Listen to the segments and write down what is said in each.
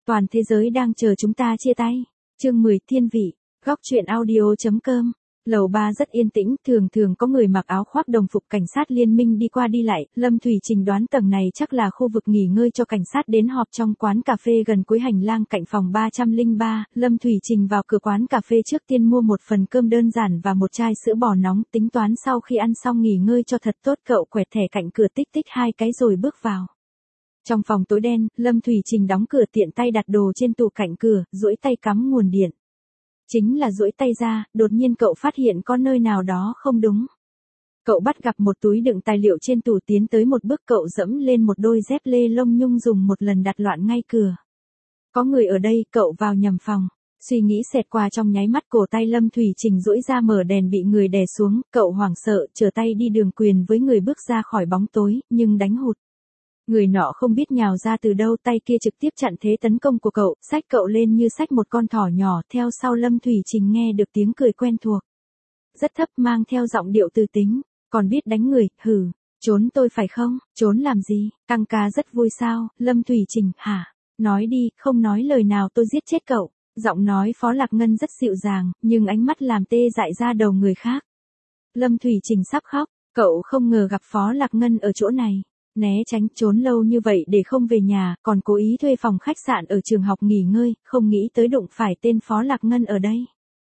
Toàn thế giới đang chờ chúng ta chia tay. Chương 10 Thiên vị. Góc truyện audio.com. Lầu 3 rất yên tĩnh, thường thường có người mặc áo khoác đồng phục cảnh sát liên minh đi qua đi lại. Lâm Thủy Trình đoán tầng này chắc là khu vực nghỉ ngơi cho cảnh sát đến họp trong quán cà phê gần cuối hành lang cạnh phòng 303. Lâm Thủy Trình vào cửa quán cà phê trước tiên mua một phần cơm đơn giản và một chai sữa bò nóng, tính toán sau khi ăn xong nghỉ ngơi cho thật tốt. Cậu quẹt thẻ cạnh cửa tích tích 2 cái rồi bước vào. Trong phòng tối đen, Lâm Thủy Trình đóng cửa tiện tay đặt đồ trên tủ cạnh cửa, duỗi tay cắm nguồn điện. Chính là duỗi tay ra, đột nhiên cậu phát hiện có nơi nào đó không đúng. Cậu bắt gặp một túi đựng tài liệu trên tủ, tiến tới một bước cậu dẫm lên một đôi dép lê lông nhung dùng một lần đặt loạn ngay cửa. Có người ở đây, cậu vào nhầm phòng. Suy nghĩ xẹt qua trong nháy mắt, cổ tay Lâm Thủy Trình duỗi ra mở đèn bị người đè xuống, cậu hoảng sợ, trở tay đi đường quyền với người bước ra khỏi bóng tối, nhưng đánh hụt. Người nọ không biết nhào ra từ đâu, tay kia trực tiếp chặn thế tấn công của cậu, xách cậu lên như xách một con thỏ nhỏ. Theo sau Lâm Thủy Trình nghe được tiếng cười quen thuộc. Rất thấp, mang theo giọng điệu từ tính. Còn biết đánh người, hừ, trốn tôi phải không? Trốn làm gì? Tăng ca rất vui sao? Lâm Thủy Trình, hả? Nói đi, không nói lời nào tôi giết chết cậu. Giọng nói Phó Lạc Ngân rất dịu dàng, nhưng ánh mắt làm tê dại ra đầu người khác. Lâm Thủy Trình sắp khóc, cậu không ngờ gặp Phó Lạc Ngân ở chỗ này. Né tránh trốn lâu như vậy để không về nhà, còn cố ý thuê phòng khách sạn ở trường học nghỉ ngơi, không nghĩ tới đụng phải tên Phó Lạc Ngân ở đây.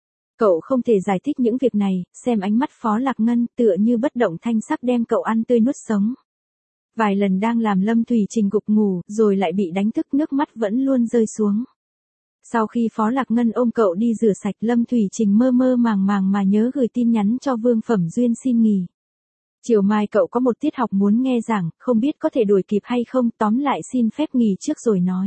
Cậu không thể giải thích những việc này, xem ánh mắt Phó Lạc Ngân tựa như bất động thanh sắc đem cậu ăn tươi nuốt sống. Vài lần đang làm Lâm Thủy Trình gục ngủ, rồi lại bị đánh thức, nước mắt vẫn luôn rơi xuống. Sau khi Phó Lạc Ngân ôm cậu đi rửa sạch, Lâm Thủy Trình mơ mơ màng màng mà nhớ gửi tin nhắn cho Vương Phẩm Duyên xin nghỉ. Chiều mai cậu có một tiết học muốn nghe giảng, không biết có thể đuổi kịp hay không, tóm lại xin phép nghỉ trước rồi nói.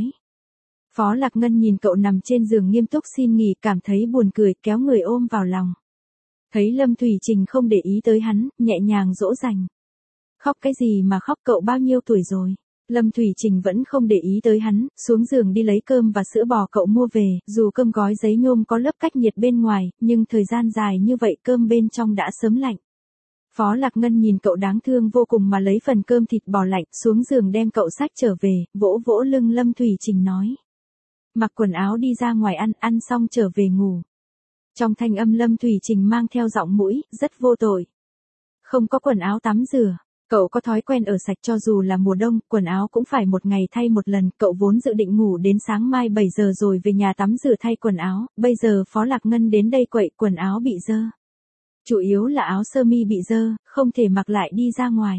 Phó Lạc Ngân nhìn cậu nằm trên giường nghiêm túc xin nghỉ, cảm thấy buồn cười, kéo người ôm vào lòng. Thấy Lâm Thủy Trình không để ý tới hắn, nhẹ nhàng dỗ dành. Khóc cái gì mà khóc, cậu bao nhiêu tuổi rồi? Lâm Thủy Trình vẫn không để ý tới hắn, xuống giường đi lấy cơm và sữa bò cậu mua về, dù cơm gói giấy nhôm có lớp cách nhiệt bên ngoài, nhưng thời gian dài như vậy cơm bên trong đã sớm lạnh. Phó Lạc Ngân nhìn cậu đáng thương vô cùng mà lấy phần cơm thịt bò lạnh, xuống giường đem cậu xách trở về, vỗ vỗ lưng Lâm Thủy Trình nói. Mặc quần áo đi ra ngoài ăn xong trở về ngủ. Trong thanh âm Lâm Thủy Trình mang theo giọng mũi, rất vô tội. Không có quần áo tắm rửa, cậu có thói quen ở sạch cho dù là mùa đông, quần áo cũng phải một ngày thay một lần, cậu vốn dự định ngủ đến sáng mai 7 giờ rồi về nhà tắm rửa thay quần áo, bây giờ Phó Lạc Ngân đến đây quậy, quần áo bị dơ. Chủ yếu là áo sơ mi bị dơ, không thể mặc lại đi ra ngoài.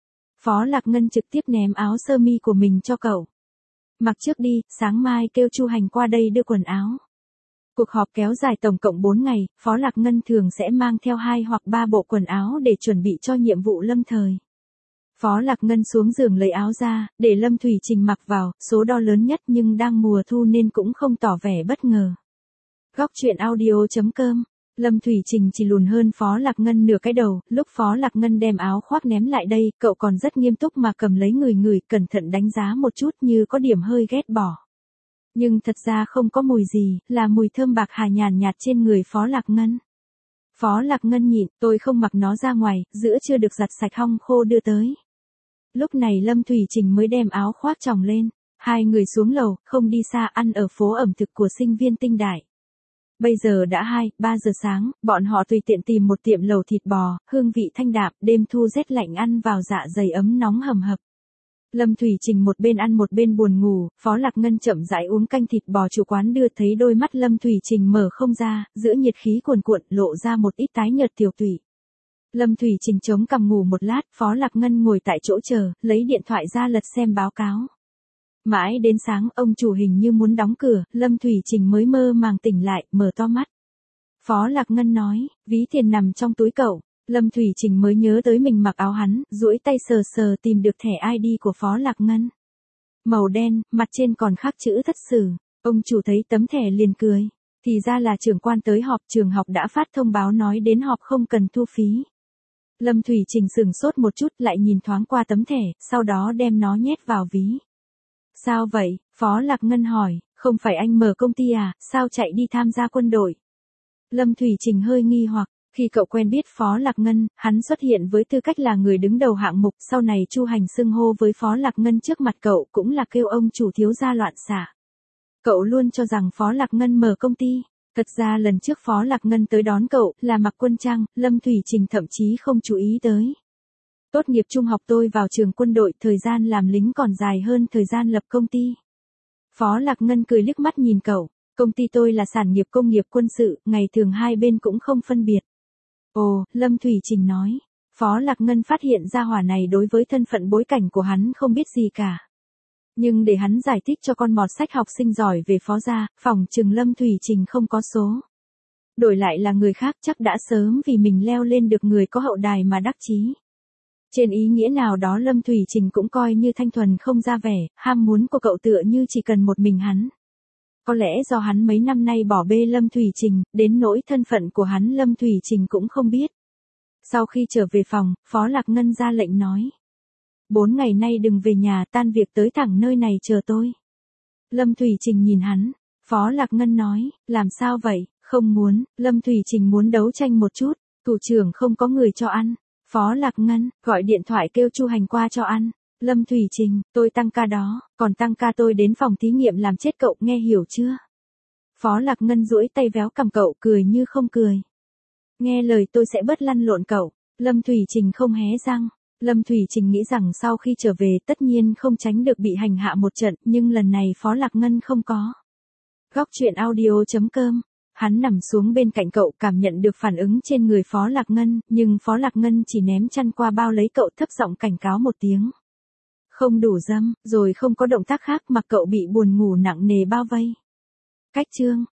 Phó Lạc Ngân trực tiếp ném áo sơ mi của mình cho cậu. Mặc trước đi, sáng mai kêu Chu Hành qua đây đưa quần áo. Cuộc họp kéo dài tổng cộng 4 ngày, Phó Lạc Ngân thường sẽ mang theo 2 hoặc 3 bộ quần áo để chuẩn bị cho nhiệm vụ lâm thời. Phó Lạc Ngân xuống giường lấy áo ra, để Lâm Thủy Trình mặc vào, số đo lớn nhất nhưng đang mùa thu nên cũng không tỏ vẻ bất ngờ. Góc truyện audio.com. Lâm Thủy Trình chỉ lùn hơn Phó Lạc Ngân nửa cái đầu, lúc Phó Lạc Ngân đem áo khoác ném lại đây, cậu còn rất nghiêm túc mà cầm lấy người, cẩn thận đánh giá một chút như có điểm hơi ghét bỏ. Nhưng thật ra không có mùi gì, là mùi thơm bạc hà nhàn nhạt trên người Phó Lạc Ngân. Phó Lạc Ngân nhịn, tôi không mặc nó ra ngoài, giữa chưa được giặt sạch hong khô đưa tới. Lúc này Lâm Thủy Trình mới đem áo khoác chồng lên, hai người xuống lầu, không đi xa, ăn ở phố ẩm thực của sinh viên Tinh Đại. Bây giờ đã 2-3 giờ sáng, bọn họ tùy tiện tìm một tiệm lẩu thịt bò, hương vị thanh đạm, đêm thu rét lạnh ăn vào dạ dày ấm nóng hầm hập. Lâm Thủy Trình một bên ăn một bên buồn ngủ, Phó Lạc Ngân chậm rãi uống canh thịt bò chủ quán đưa, thấy đôi mắt Lâm Thủy Trình mở không ra, giữa nhiệt khí cuồn cuộn lộ ra một ít tái nhợt tiểu tụy. Lâm Thủy Trình chống cằm ngủ một lát, Phó Lạc Ngân ngồi tại chỗ chờ, lấy điện thoại ra lật xem báo cáo. Mãi đến sáng, ông chủ hình như muốn đóng cửa, Lâm Thủy Trình mới mơ màng tỉnh lại, mở to mắt. Phó Lạc Ngân nói, ví tiền nằm trong túi cậu. Lâm Thủy Trình mới nhớ tới mình mặc áo hắn, duỗi tay sờ sờ tìm được thẻ ID của Phó Lạc Ngân. Màu đen, mặt trên còn khắc chữ Thất Sử. Ông chủ thấy tấm thẻ liền cười. Thì ra là trưởng quan tới họp, trường học đã phát thông báo nói đến họp không cần thu phí. Lâm Thủy Trình sửng sốt một chút, lại nhìn thoáng qua tấm thẻ, sau đó đem nó nhét vào ví. Sao vậy? Phó Lạc Ngân hỏi, không phải anh mở công ty à, sao chạy đi tham gia quân đội? Lâm Thủy Trình hơi nghi hoặc, khi cậu quen biết Phó Lạc Ngân, hắn xuất hiện với tư cách là người đứng đầu hạng mục, sau này Chu Hành xưng hô với Phó Lạc Ngân trước mặt cậu cũng là kêu ông chủ thiếu gia loạn xạ. Cậu luôn cho rằng Phó Lạc Ngân mở công ty. Thật ra lần trước Phó Lạc Ngân tới đón cậu là mặc quân trang, Lâm Thủy Trình thậm chí không chú ý tới. Tốt nghiệp trung học tôi vào trường quân đội, thời gian làm lính còn dài hơn thời gian lập công ty. Phó Lạc Ngân cười liếc mắt nhìn cậu, công ty tôi là sản nghiệp công nghiệp quân sự, ngày thường hai bên cũng không phân biệt. Ồ, Lâm Thủy Trình nói. Phó Lạc Ngân phát hiện ra hỏa này đối với thân phận bối cảnh của hắn không biết gì cả. Nhưng để hắn giải thích cho con mọt sách học sinh giỏi về Phó gia, phỏng chừng Lâm Thủy Trình không có số. Đổi lại là người khác chắc đã sớm vì mình leo lên được người có hậu đài mà đắc chí. Trên ý nghĩa nào đó Lâm Thủy Trình cũng coi như thanh thuần không ra vẻ, ham muốn của cậu tựa như chỉ cần một mình hắn. Có lẽ do hắn mấy năm nay bỏ bê Lâm Thủy Trình, đến nỗi thân phận của hắn Lâm Thủy Trình cũng không biết. Sau khi trở về phòng, Phó Lạc Ngân ra lệnh nói. 4 ngày nay đừng về nhà, tan việc tới thẳng nơi này chờ tôi. Lâm Thủy Trình nhìn hắn. Phó Lạc Ngân nói, làm sao vậy, không muốn. Lâm Thủy Trình muốn đấu tranh một chút, thủ trưởng không có người cho ăn. Phó Lạc Ngân, gọi điện thoại kêu Chu Hành qua cho ăn. Lâm Thủy Trình, tôi tăng ca đó, còn tăng ca tôi đến phòng thí nghiệm làm chết cậu, nghe hiểu chưa? Phó Lạc Ngân duỗi tay véo cằm cậu, cười như không cười. Nghe lời tôi sẽ bớt lăn lộn cậu. Lâm Thủy Trình không hé răng. Lâm Thủy Trình nghĩ rằng sau khi trở về tất nhiên không tránh được bị hành hạ một trận, nhưng lần này Phó Lạc Ngân không có. Góc truyện audio.com. Hắn nằm xuống bên cạnh cậu, cảm nhận được phản ứng trên người Phó Lạc Ngân, nhưng Phó Lạc Ngân chỉ ném chăn qua bao lấy cậu, thấp giọng cảnh cáo một tiếng. Không đủ dâm, rồi không có động tác khác, mặc cậu bị buồn ngủ nặng nề bao vây. Cách chương.